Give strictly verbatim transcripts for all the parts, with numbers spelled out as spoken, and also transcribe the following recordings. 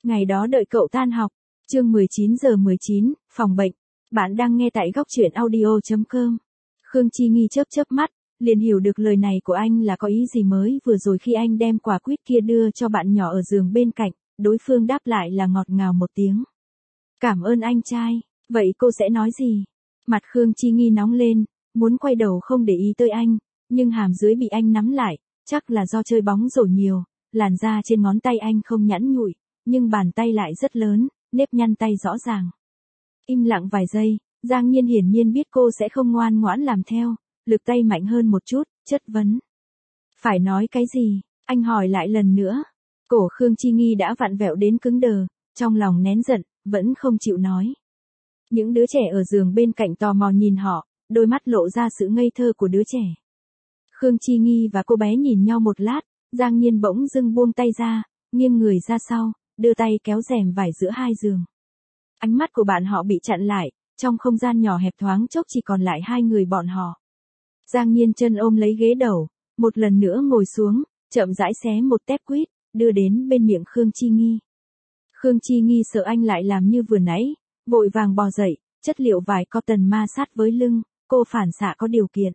Ngày đó đợi cậu tan học. Chương mười chín giờ mười chín, phòng bệnh. Bạn đang nghe tại góc truyện audio chấm com. Khương Chi Nghi chớp chớp mắt, liền hiểu được lời này của anh là có ý gì mới vừa rồi khi anh đem quả quýt kia đưa cho bạn nhỏ ở giường bên cạnh, đối phương đáp lại là ngọt ngào một tiếng. Cảm ơn anh trai, vậy cô sẽ nói gì? Mặt Khương Chi Nghi nóng lên, muốn quay đầu không để ý tới anh, nhưng hàm dưới bị anh nắm lại, chắc là do chơi bóng rổ nhiều, làn da trên ngón tay anh không nhẵn nhụi, nhưng bàn tay lại rất lớn, nếp nhăn tay rõ ràng. Im lặng vài giây, Giang Nhiên hiển nhiên biết cô sẽ không ngoan ngoãn làm theo, lực tay mạnh hơn một chút, chất vấn. Phải nói cái gì? Anh hỏi lại lần nữa. Cổ Khương Chi Nghi đã vặn vẹo đến cứng đờ, trong lòng nén giận, vẫn không chịu nói. Những đứa trẻ ở giường bên cạnh tò mò nhìn họ, đôi mắt lộ ra sự ngây thơ của đứa trẻ. Khương Chi Nghi và cô bé nhìn nhau một lát, Giang Nhiên bỗng dưng buông tay ra, nghiêng người ra sau, đưa tay kéo rèm vải giữa hai giường. Ánh mắt của bạn họ bị chặn lại, trong không gian nhỏ hẹp thoáng chốc chỉ còn lại hai người bọn họ. Giang Nhiên chân ôm lấy ghế đầu, một lần nữa ngồi xuống, chậm rãi xé một tép quýt, đưa đến bên miệng Khương Chi Nghi. Khương Chi Nghi sợ anh lại làm như vừa nãy, vội vàng bò dậy, chất liệu vải cotton ma sát với lưng, cô phản xạ có điều kiện.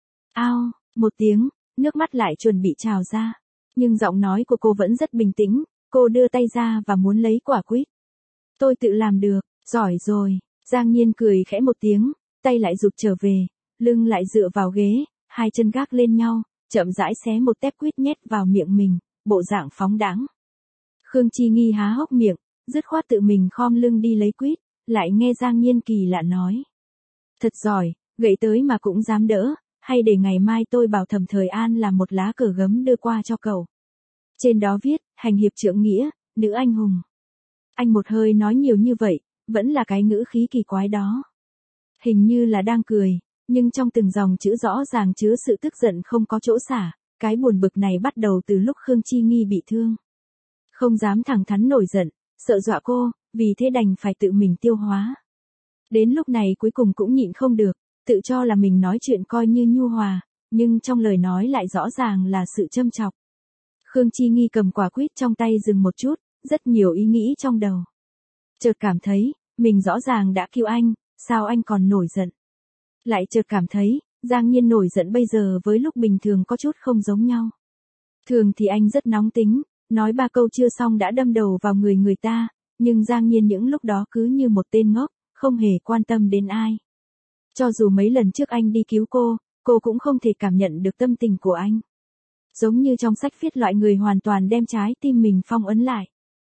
Ao, một tiếng, nước mắt lại chuẩn bị trào ra, nhưng giọng nói của cô vẫn rất bình tĩnh, cô đưa tay ra và muốn lấy quả quýt. Tôi tự làm được, giỏi rồi, Giang Nhiên cười khẽ một tiếng, tay lại rụt trở về, lưng lại dựa vào ghế, hai chân gác lên nhau, chậm rãi xé một tép quýt nhét vào miệng mình, bộ dạng phóng đãng. Khương Chi Nghi há hốc miệng, dứt khoát tự mình khom lưng đi lấy quýt, lại nghe Giang Nhiên kỳ lạ nói. Thật giỏi, gậy tới mà cũng dám đỡ, hay để ngày mai tôi bảo Thẩm Thời An làm một lá cờ gấm đưa qua cho cậu. Trên đó viết, hành hiệp trượng nghĩa, nữ anh hùng. Anh một hơi nói nhiều như vậy, vẫn là cái ngữ khí kỳ quái đó. Hình như là đang cười, nhưng trong từng dòng chữ rõ ràng chứa sự tức giận không có chỗ xả, cái buồn bực này bắt đầu từ lúc Khương Chi Nghi bị thương. Không dám thẳng thắn nổi giận, sợ dọa cô, vì thế đành phải tự mình tiêu hóa. Đến lúc này cuối cùng cũng nhịn không được, tự cho là mình nói chuyện coi như nhu hòa, nhưng trong lời nói lại rõ ràng là sự châm chọc. Khương Chi Nghi cầm quả quýt trong tay dừng một chút, rất nhiều ý nghĩ trong đầu. Chợt cảm thấy, mình rõ ràng đã cứu anh, sao anh còn nổi giận? Lại chợt cảm thấy, Giang Nhiên nổi giận bây giờ với lúc bình thường có chút không giống nhau. Thường thì anh rất nóng tính, nói ba câu chưa xong đã đâm đầu vào người người ta, nhưng Giang Nhiên những lúc đó cứ như một tên ngốc, không hề quan tâm đến ai. Cho dù mấy lần trước anh đi cứu cô, cô cũng không thể cảm nhận được tâm tình của anh. Giống như trong sách viết loại người hoàn toàn đem trái tim mình phong ấn lại.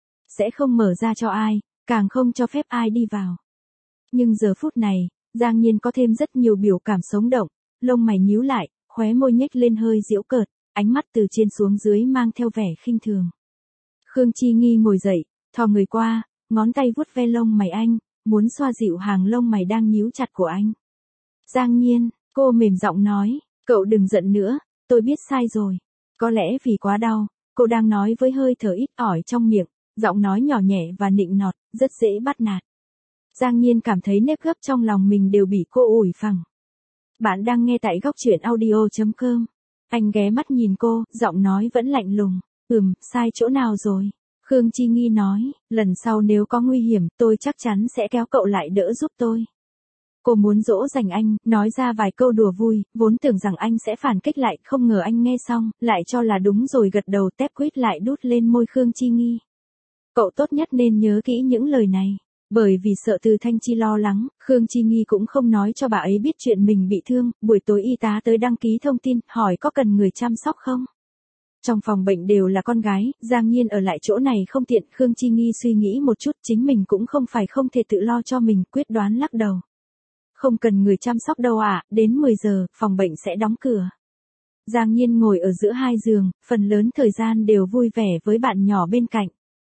Sẽ không mở ra cho ai, càng không cho phép ai đi vào. Nhưng giờ phút này, Giang Nhiên có thêm rất nhiều biểu cảm sống động, lông mày nhíu lại, khóe môi nhếch lên hơi giễu cợt, ánh mắt từ trên xuống dưới mang theo vẻ khinh thường. Khương Chi Nghi ngồi dậy, thò người qua, ngón tay vuốt ve lông mày anh, muốn xoa dịu hàng lông mày đang nhíu chặt của anh. Giang Nhiên, cô mềm giọng nói, cậu đừng giận nữa, tôi biết sai rồi. Có lẽ vì quá đau, cô đang nói với hơi thở ít ỏi trong miệng, giọng nói nhỏ nhẹ và nịnh nọt, rất dễ bắt nạt. Giang Nhiên cảm thấy nếp gấp trong lòng mình đều bị cô ủi phẳng. Bạn đang nghe tại góc truyện audio chấm com. Anh ghé mắt nhìn cô, giọng nói vẫn lạnh lùng. Ừm, sai chỗ nào rồi? Khương Chi Nghi nói, lần sau nếu có nguy hiểm tôi chắc chắn sẽ kéo cậu lại đỡ giúp tôi. Cô muốn dỗ dành anh, nói ra vài câu đùa vui, vốn tưởng rằng anh sẽ phản kích lại, không ngờ anh nghe xong, lại cho là đúng rồi gật đầu tép quýt lại đút lên môi Khương Chi Nghi. Cậu tốt nhất nên nhớ kỹ những lời này. Bởi vì sợ Từ Thanh Chi lo lắng, Khương Chi Nghi cũng không nói cho bà ấy biết chuyện mình bị thương, buổi tối y tá tới đăng ký thông tin, hỏi có cần người chăm sóc không? Trong phòng bệnh đều là con gái, Giang Nhiên ở lại chỗ này không tiện, Khương Chi Nghi suy nghĩ một chút, chính mình cũng không phải không thể tự lo cho mình, quyết đoán lắc đầu. Không cần người chăm sóc đâu ạ, à, đến mười giờ, phòng bệnh sẽ đóng cửa. Giang Nhiên ngồi ở giữa hai giường, phần lớn thời gian đều vui vẻ với bạn nhỏ bên cạnh.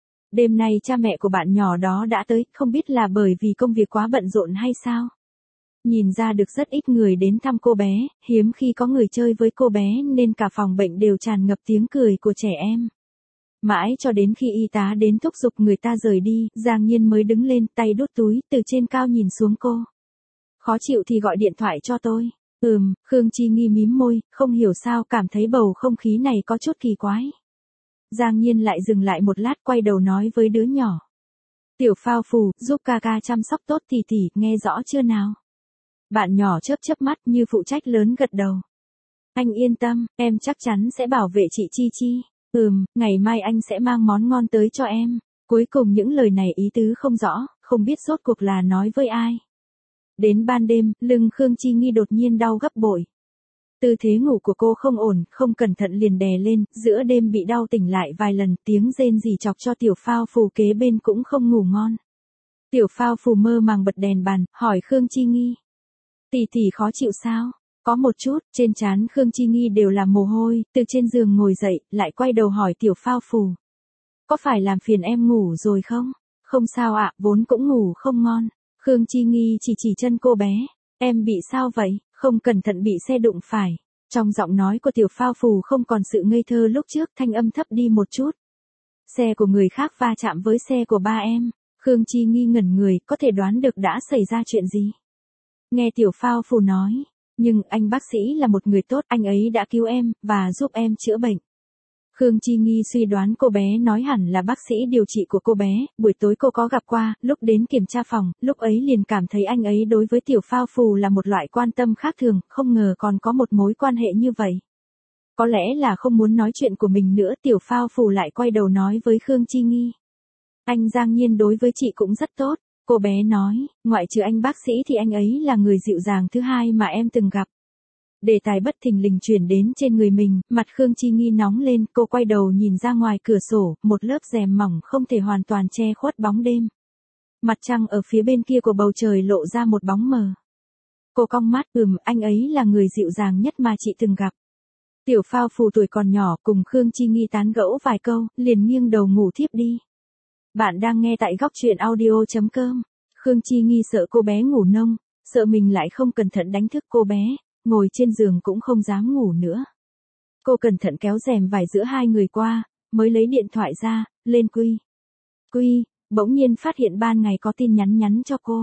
Đêm nay cha mẹ của bạn nhỏ đó đã tới, không biết là bởi vì công việc quá bận rộn hay sao. Nhìn ra được rất ít người đến thăm cô bé, hiếm khi có người chơi với cô bé nên cả phòng bệnh đều tràn ngập tiếng cười của trẻ em. Mãi cho đến khi y tá đến thúc giục người ta rời đi, Giang Nhiên mới đứng lên, tay đút túi, từ trên cao nhìn xuống cô. Khó chịu thì gọi điện thoại cho tôi. Ừm, Khương Chi Nghi mím môi, không hiểu sao cảm thấy bầu không khí này có chút kỳ quái. Giang Nhiên lại dừng lại một lát quay đầu nói với đứa nhỏ. Tiểu phao phù, giúp ca ca chăm sóc tốt tỷ tỷ, nghe rõ chưa nào? Bạn nhỏ chớp chớp mắt như phụ trách lớn gật đầu. Anh yên tâm, em chắc chắn sẽ bảo vệ chị Chi Chi. Ừm, ngày mai anh sẽ mang món ngon tới cho em. Cuối cùng những lời này ý tứ không rõ, không biết rốt cuộc là nói với ai. Đến ban đêm, lưng Khương Chi Nghi đột nhiên đau gấp bội. Tư thế ngủ của cô không ổn, không cẩn thận liền đè lên, giữa đêm bị đau tỉnh lại vài lần, tiếng rên rỉ chọc cho tiểu phao phù kế bên cũng không ngủ ngon. Tiểu phao phù mơ màng bật đèn bàn, hỏi Khương Chi Nghi. Tỷ tỷ khó chịu sao? Có một chút, trên trán Khương Chi Nghi đều là mồ hôi, từ trên giường ngồi dậy, lại quay đầu hỏi tiểu phao phù. Có phải làm phiền em ngủ rồi không? Không sao ạ, vốn cũng ngủ không ngon. Khương Chi Nghi chỉ chỉ chân cô bé. Em bị sao vậy? Không cẩn thận bị xe đụng phải. Trong giọng nói của tiểu phao phù không còn sự ngây thơ lúc trước, thanh âm thấp đi một chút. Xe của người khác va chạm với xe của ba em. Khương Chi Nghi ngẩn người, có thể đoán được đã xảy ra chuyện gì. Nghe tiểu phao phù nói, nhưng anh bác sĩ là một người tốt, anh ấy đã cứu em, và giúp em chữa bệnh. Khương Chi Nghi suy đoán cô bé nói hẳn là bác sĩ điều trị của cô bé, buổi tối cô có gặp qua, lúc đến kiểm tra phòng, lúc ấy liền cảm thấy anh ấy đối với tiểu phao phù là một loại quan tâm khác thường, không ngờ còn có một mối quan hệ như vậy. Có lẽ là không muốn nói chuyện của mình nữa, tiểu phao phù lại quay đầu nói với Khương Chi Nghi. Anh Giang Nhiên đối với chị cũng rất tốt, cô bé nói, ngoại trừ anh bác sĩ thì anh ấy là người dịu dàng thứ hai mà em từng gặp. Đề tài bất thình lình chuyển đến trên người mình, mặt Khương Chi Nghi nóng lên, cô quay đầu nhìn ra ngoài cửa sổ, một lớp rèm mỏng không thể hoàn toàn che khuất bóng đêm. Mặt trăng ở phía bên kia của bầu trời lộ ra một bóng mờ. Cô cong mắt, ừm, anh ấy là người dịu dàng nhất mà chị từng gặp. Tiểu phao phù tuổi còn nhỏ cùng Khương Chi Nghi tán gẫu vài câu, liền nghiêng đầu ngủ thiếp đi. Bạn đang nghe tại góc truyện audio chấm com. Khương Chi Nghi sợ cô bé ngủ nông, sợ mình lại không cẩn thận đánh thức cô bé. Ngồi trên giường cũng không dám ngủ nữa. Cô cẩn thận kéo rèm vải giữa hai người qua, mới lấy điện thoại ra, lên quy. Quy, bỗng nhiên phát hiện ban ngày có tin nhắn nhắn cho cô.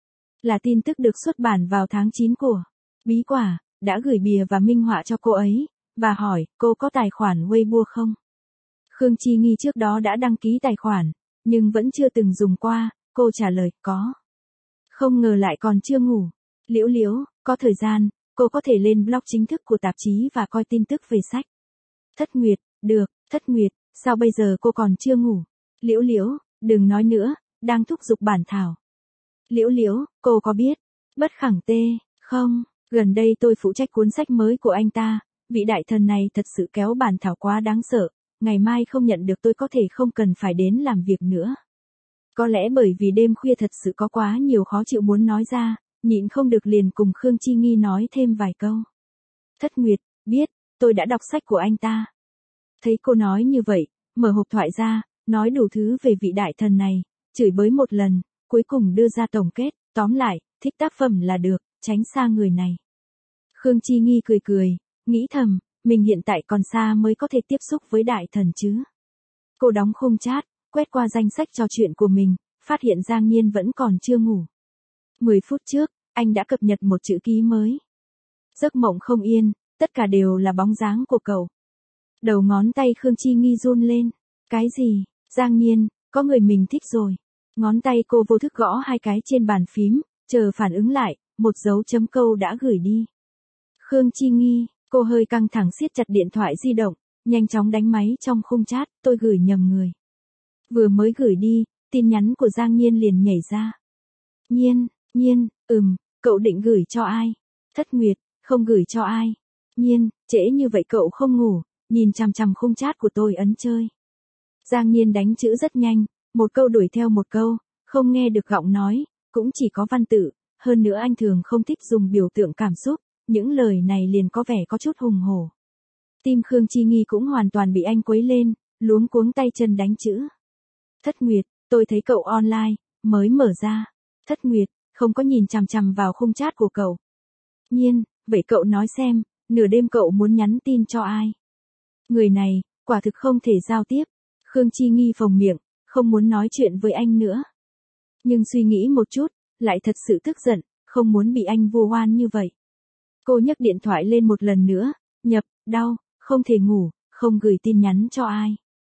Là tin tức được xuất bản vào tháng chín của Bí Quả, đã gửi bìa và minh họa cho cô ấy, và hỏi, cô có tài khoản Weibo không? Khương Chi Nghi trước đó đã đăng ký tài khoản, nhưng vẫn chưa từng dùng qua, cô trả lời, có. Không ngờ lại còn chưa ngủ. Liễu Liễu, có thời gian, cô có thể lên blog chính thức của tạp chí và coi tin tức về sách. Thất Nguyệt, được, Thất Nguyệt, sao bây giờ cô còn chưa ngủ? Liễu Liễu, đừng nói nữa, đang thúc giục bản thảo. Liễu Liễu, cô có biết, Bất Khẳng Tê, không, gần đây tôi phụ trách cuốn sách mới của anh ta, vị đại thần này thật sự kéo bản thảo quá đáng sợ, ngày mai không nhận được tôi có thể không cần phải đến làm việc nữa. Có lẽ bởi vì đêm khuya thật sự có quá nhiều khó chịu muốn nói ra. Nhịn không được liền cùng Khương Chi Nghi nói thêm vài câu. Thất Nguyệt, biết, tôi đã đọc sách của anh ta. Thấy cô nói như vậy, mở hộp thoại ra, nói đủ thứ về vị đại thần này, chửi bới một lần, cuối cùng đưa ra tổng kết, tóm lại, thích tác phẩm là được, tránh xa người này. Khương Chi Nghi cười cười, nghĩ thầm, mình hiện tại còn xa mới có thể tiếp xúc với đại thần chứ. Cô đóng khung chat, quét qua danh sách trò chuyện của mình, phát hiện Giang Nhiên vẫn còn chưa ngủ. mười phút trước, anh đã cập nhật một chữ ký mới. Giấc mộng không yên, tất cả đều là bóng dáng của cậu. Đầu ngón tay Khương Chi Nghi run lên. Cái gì? Giang Nhiên, có người mình thích rồi. Ngón tay cô vô thức gõ hai cái trên bàn phím, chờ phản ứng lại, một dấu chấm câu đã gửi đi. Khương Chi Nghi, cô hơi căng thẳng siết chặt điện thoại di động, nhanh chóng đánh máy trong khung chat, tôi gửi nhầm người. Vừa mới gửi đi, tin nhắn của Giang Nhiên liền nhảy ra. Nhiên, Nhiên, ừm, cậu định gửi cho ai? Thất Nguyệt, không gửi cho ai. Nhiên, trễ như vậy cậu không ngủ, nhìn chằm chằm khung chat của tôi ấn chơi. Giang Nhiên đánh chữ rất nhanh, một câu đuổi theo một câu, không nghe được giọng nói, cũng chỉ có văn tự, hơn nữa anh thường không thích dùng biểu tượng cảm xúc, những lời này liền có vẻ có chút hùng hổ. Tim Khương Chi Nghi cũng hoàn toàn bị anh quấy lên, luống cuống tay chân đánh chữ. Thất Nguyệt, tôi thấy cậu online, mới mở ra. Thất Nguyệt, không có nhìn chằm chằm vào khung chat của cậu. Nhiên, vậy cậu nói xem, nửa đêm cậu muốn nhắn tin cho ai? Người này, quả thực không thể giao tiếp. Khương Chi Nghi phồng miệng, không muốn nói chuyện với anh nữa. Nhưng suy nghĩ một chút, lại thật sự tức giận, không muốn bị anh vu oan như vậy. Cô nhấc điện thoại lên một lần nữa, nhập, đau, không thể ngủ, không gửi tin nhắn cho ai.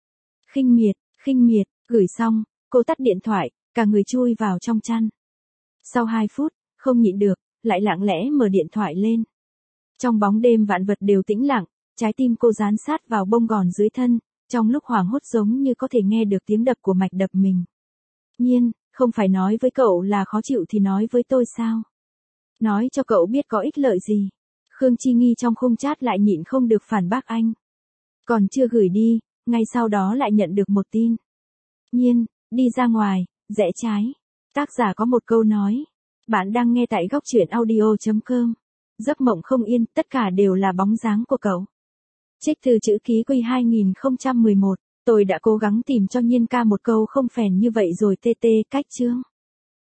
Khinh miệt, khinh miệt, gửi xong, cô tắt điện thoại, cả người chui vào trong chăn. Sau hai phút, không nhịn được, lại lặng lẽ mở điện thoại lên. Trong bóng đêm vạn vật đều tĩnh lặng, trái tim cô dán sát vào bông gòn dưới thân, trong lúc hoảng hốt giống như có thể nghe được tiếng đập của mạch đập mình. Nhiên, không phải nói với cậu là khó chịu thì nói với tôi sao? Nói cho cậu biết có ích lợi gì? Khương Chi Nghi trong khung chat lại nhịn không được phản bác anh. Còn chưa gửi đi, ngay sau đó lại nhận được một tin. Nhiên, đi ra ngoài, rẽ trái. Tác giả có một câu nói. Bạn đang nghe tại góc truyện audio chấm com. Giấc mộng không yên, tất cả đều là bóng dáng của cậu. Trích từ chữ ký Quy hai không một một. Tôi đã cố gắng tìm cho Nhiên ca một câu không phèn như vậy rồi tê tê cách chương.